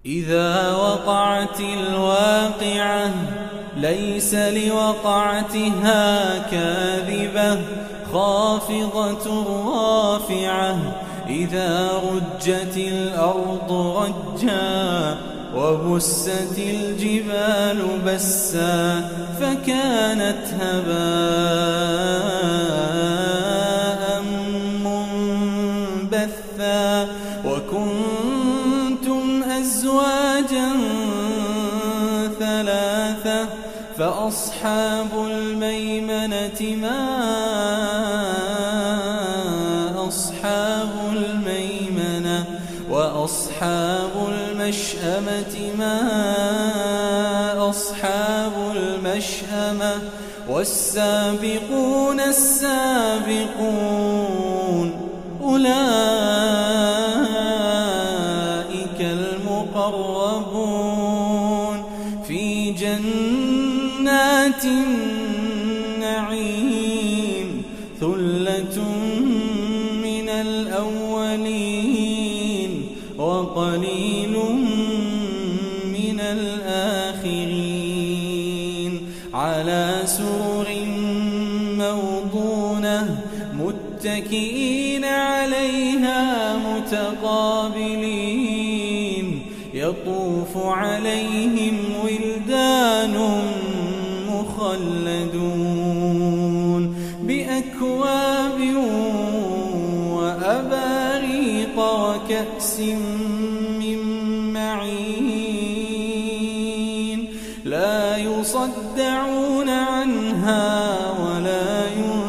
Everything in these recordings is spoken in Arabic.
إذا وقعت الواقعة ليس لوقعتها كاذبة خافضة رافعة إذا رجت الأرض رجا وبست الجبال بسا فكانت هباء منبثا وكنتم أزواجا ثلاثة فأصحاب الميمنة ما أصحاب الميمنة وأصحاب المشأمة ما أصحاب المشأمة والسابقون السابقون أولئك المقربون في جنات النعيم ثلة من الأولين وقليل من الآخرين على سرر موضونة متكئين عليها متقابلين يطوف عليهم ولدان مخلدون بأكواب وأباريق وكأس من معين لا يصدعون عنها ولا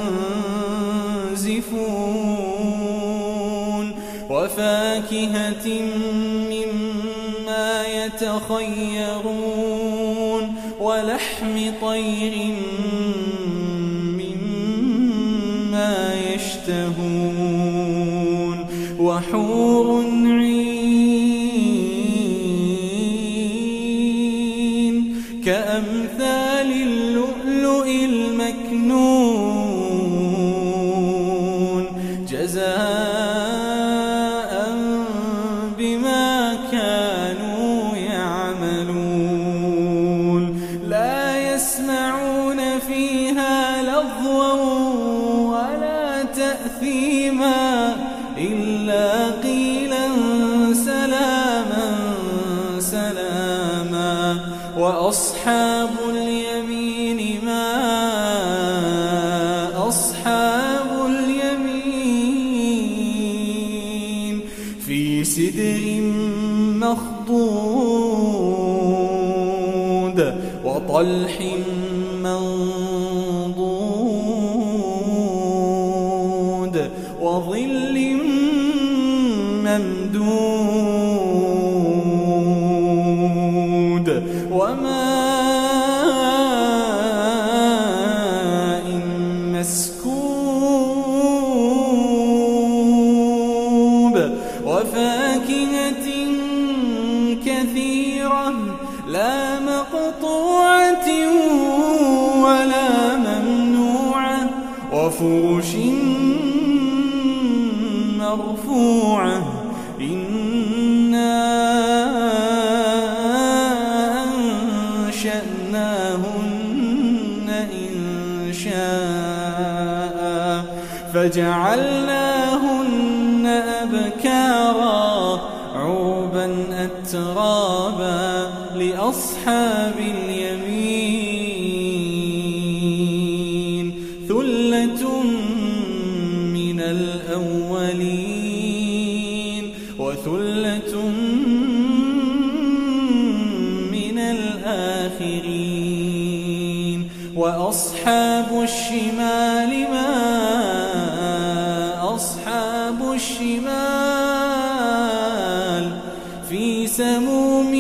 ينزفون وفاكهة مما يتخيرون ولحم طير مما يشتهون وحور عين كأمثال اللؤلؤ المكنون جزاء بما كانوا يعملون لا يسمعون فيها لغوا ولا تأثيما إلا قيلا سلاما سلاما وأصحاب اليمين ما أصحاب اليمين في سدر مخضود وطلح منضود وظل ممدود وماء مسكوب وفاكهة كثيرة لا مقطوعة ولا ممنوعة وفرش مرفوعة إنا أنشأناهن إنشاء فجعلناهن أبكارا عربا أترابا لأصحاب اليمين ثلة من الأولين وثلة من الآخرين وأصحاب الشمال ما أصحاب الشمال في سموم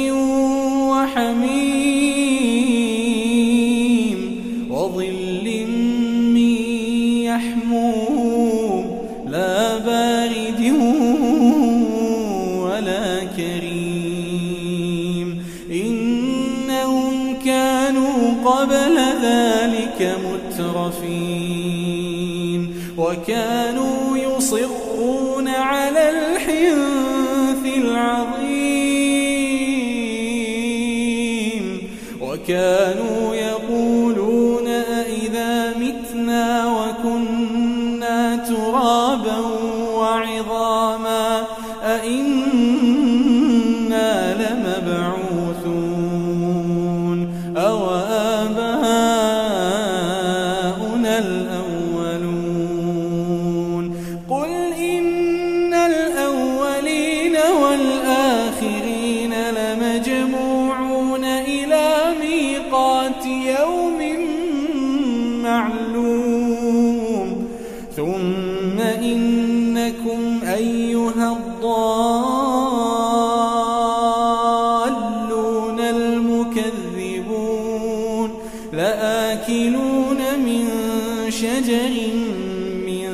وحميم وظل من يحموم لا بارد ولا كريم إنهم كانوا قبل ذلك مترفين وكانوا يصرون على الحنث العظيم كانوا يقولون أإذا متنا وكنا ترابا وعظاما أإنا لمبعوثون أو آباؤنا الأولون قل إن الأولين والآخرين لمجموعون إلى ميقات يوم معلوم ثم إنكم أيها الضالون المكذبون لآكلون من شجر من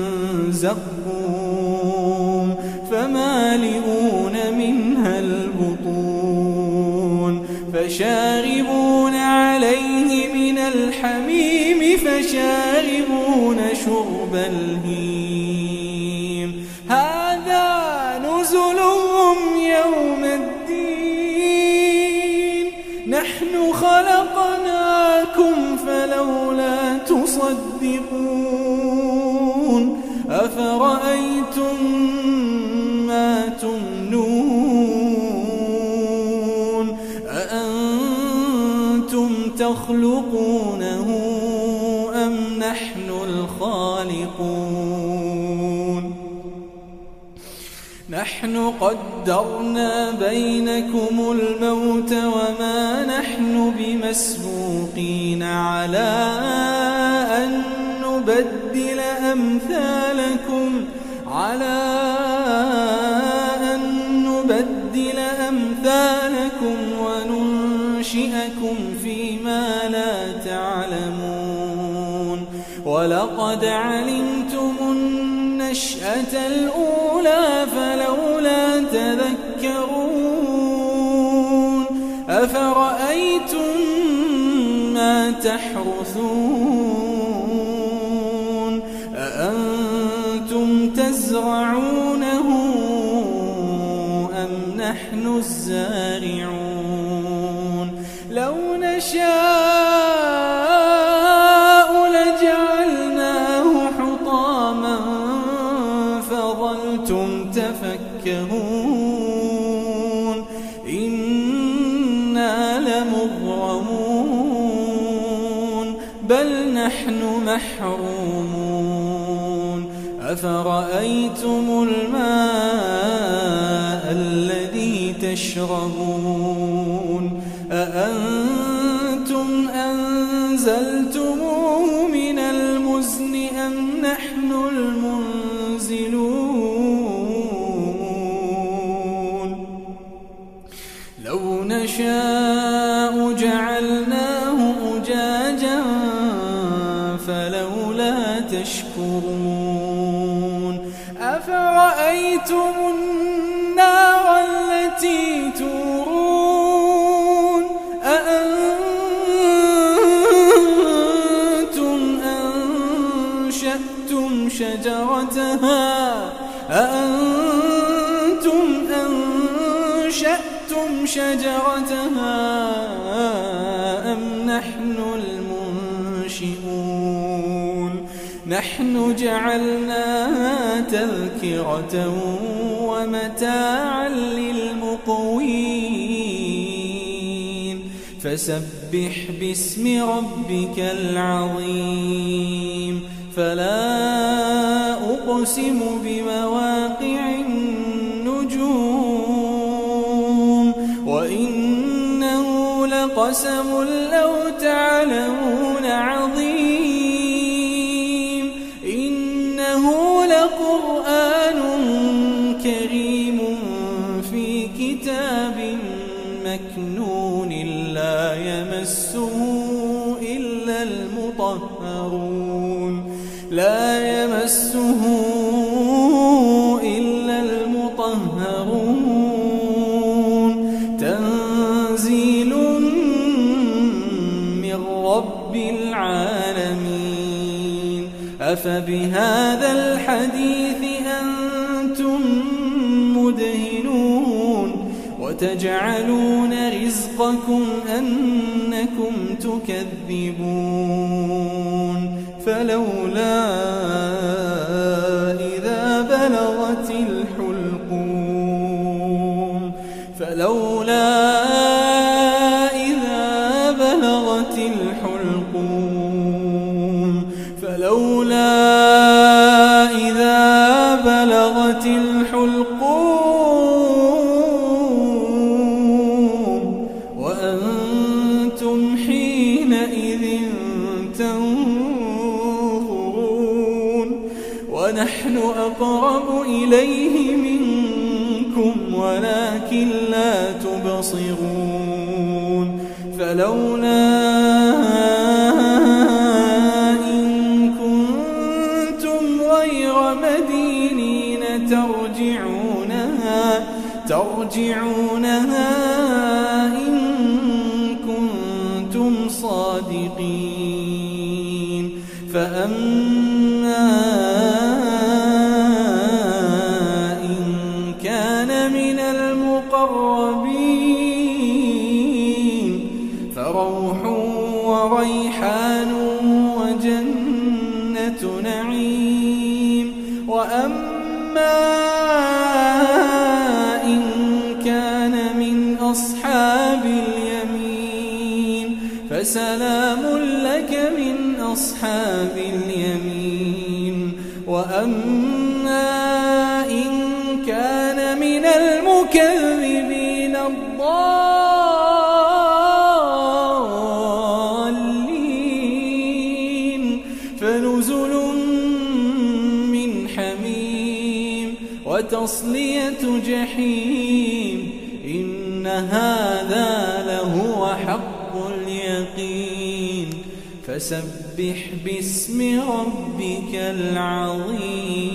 زقوم فمالئون منها البطون فشاربون عليه من الحميم فشاربون شرب الهيم هذا نزلهم يوم الدين نحن خلقناكم فلولا تصدقون أفرأيتم ما تمنون أأنتم تخلقونه أم نحن الخالقون نحن قدرنا بينكم الموت وما نحن بمسبوقين على أن نبدل أمثالكم وننشئكم فيما لا تعلمون ولقد علمتم النشأة الأولى فلولا تذكرون أفرأيتم ما تحرثون أأنتم تزرعونه أم نحن الزارعون لو نشاء لجعلناه حطاما فظلتم تفكهون إنا لمغرمون بل نحن محرومون أفرأيتم الماء الذي تشربون أأنتم أنزلتموه من المزن أم نحن المنزلون لو نشاء جعلناه أجاجا فلولا تشكرون أفرأيتم النار التي تورون أأنتم أنشأتم شجرتها أم نحن المنشئون نحن جعلناها تذكرة ومتاعا للمقوين فسبح باسم ربك العظيم فلا أقسم بمواقع النجوم وإنه لقسم لو تعلمون عظيم إنه لقرآن كريم في كتاب مكنون لا يمسه إلا المطهرون تنزيل من رب العالمين أفبهذا الحديث أنتم مدهنون وتجعلون رزقكم أنكم تكذبون فلولا إذا بلغت الحلقوم وأنتم حينئذ تنظرون ونحن أقرب إليه منكم ولكن لا تبصرون فلولا إن كنتم غير مدينين ترجعونها إن كنتم صادقين فأما إن كان من المقربين فروح وريحان وجنة نعيم وأما إن كان من أصحاب اليمين فسلام لك من أصحاب اليمين وأما إن كان من المكذبين الضالين فنزل من حميم وتصلية جحيم إن هذا لهو حق اليقين فسبح باسم ربك العظيم.